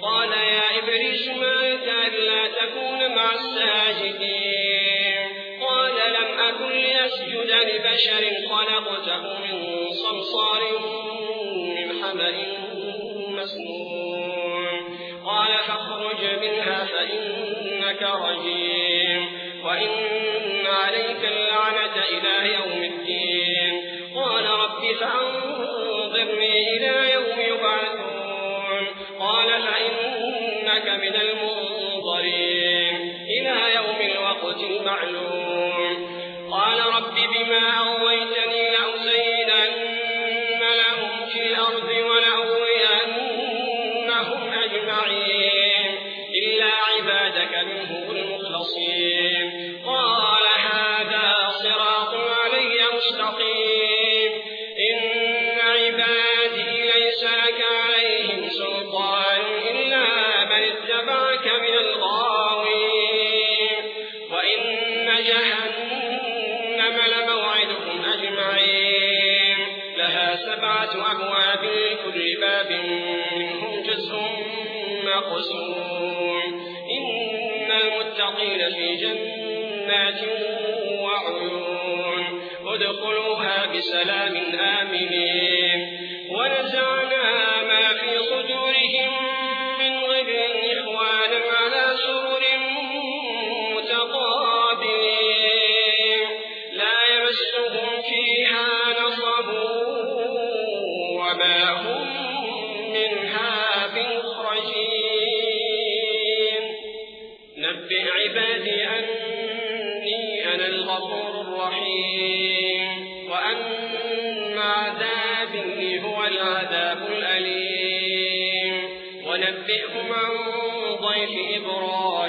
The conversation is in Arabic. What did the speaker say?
قال يا إبليس ما لك ألا تكون مع الساجدين قال لم أكن لأسجد لبشر خلقته من صلصال من حمأ مسنون قال فاخرج منها فإنك رجيم وإن عليك اللعنة إلى يوم الدين قال رب فأنظرني إلى يوم يبعثون قال فإنك من المنظرين إلى يوم الوقت المعلوم قال رب بما أغويتني لأزينن لهم في الأرض ولأغوينهم أجمعين إلا عبادك منهم المخلصين قال هذا صراط علي مستقيم إن عبادي ليس لك عليهم سلطان إلا من اتبعك من الغاوين وإن جهنم لموعدهم أجمعين لها 7 أبواب لكل باب منهم جزء مقسوم إن المتقين في جنات وعيون ادخلوها بسلام آمنين ونزعنا ما في صدورهم من غل إخوانا على سرر متقابلين لا يمسهم فيها نصب وما هم منها بمخرجين نبئ عبادي أني أنا الغفور الرحيم وأن عذابي هو العذاب الأليم ونبئهم عن ضيف إبراهيم